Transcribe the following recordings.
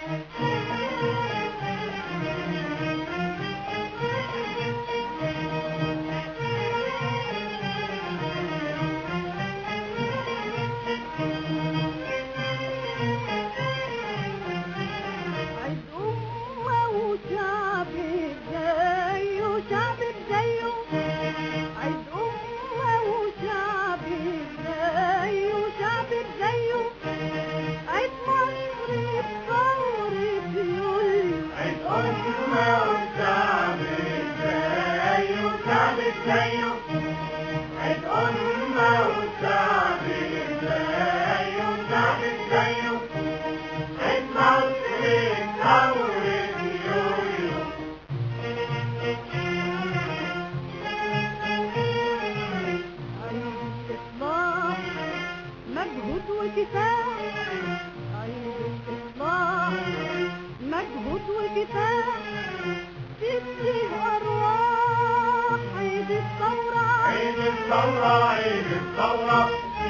مجهود وكفاح تدي أرواح عيد الثورة عيد الثورة عيد الثورة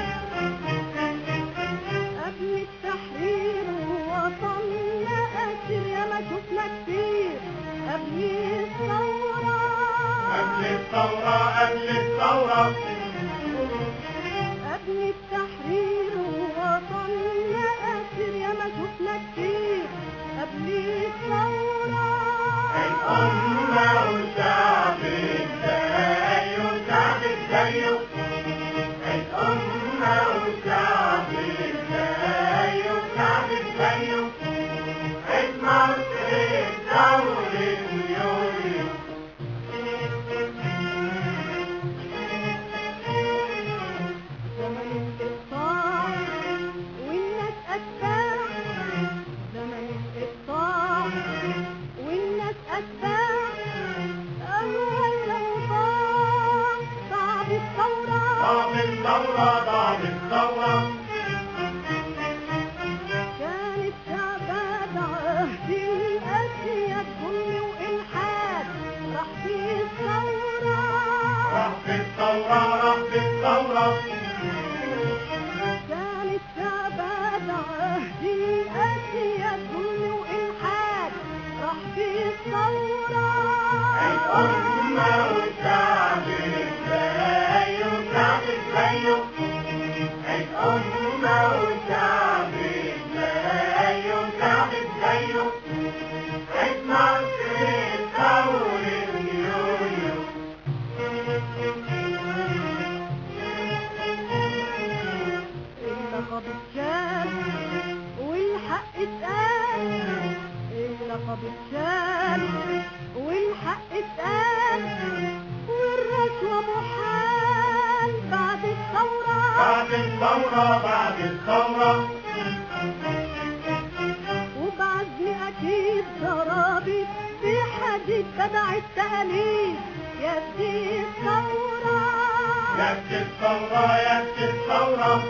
قبل التحرير وطننا أسير يا ما شفنا كتير قبل الثورة قبل الثورة قبل الثورة قبل التحرير وطننا أسير يا ما شفنا كتير قبل الثورة الأمة والشعب ازاي والشعب ازايه الأمة والشعب ازاي والشعب ازايه مصر ثورة يوليو زمن الإقطاع والناس أتباع زمن الإقطاع والناس أتباع أول أوضاع صعب الثورة ضعف الثورة ضعف الثورة كانت تعبان عهد الأسياد ظلم وإلحاد راح في الثورة راح في الثورة راح في الثورة كانت تعبان عهد الأسياد ظلم وإلحاد راح في الثورة الأمة والشعب ازاي والشعب ازايه الأمة والشعب ازاي والشعب ازايه مصر ثورة يوليو اللقب اتشال والحق اتقال اللقب اتشال والحق اتقال والرشوة محال بعد الثورة بعد الثورة بعد الثورة وبعزم أكيد ضرابي بحديد تبع التأليف يدي الثورة يد الثورة يد الثورة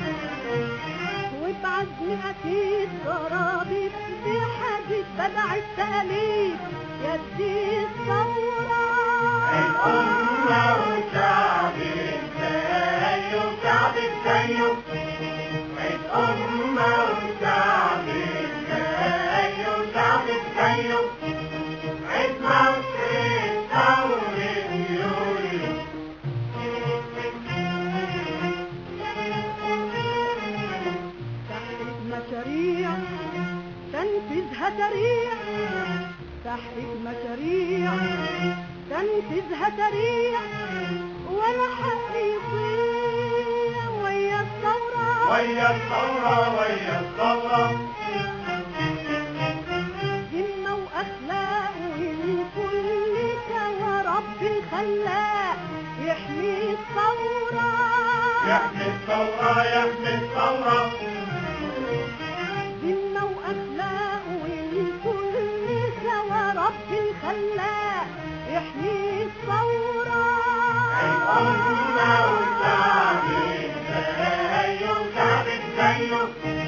وبعزم أكيد ضرابي بحديد تبع التأليف يدي الثورة الأمة والشعب ازاي والشعب ازايه الأمة والشعب ازاي والشعب ازايه مصر ثورة يوليو تحريك مشاريع تنفيذها سريع تحريك مشاريع تنفيذها سريع ولا حق يضيع ويا الثورة ويا الثورة ويا الثورة همة وأخلاق والكل سوا ربي خلاق يحمي الثورة يحمي الثورة يحمي الثورة همة وأخلاق والكل سوا ربي خلاق يحمي الثورة الأمة والشعب ازاي والشعب ازايه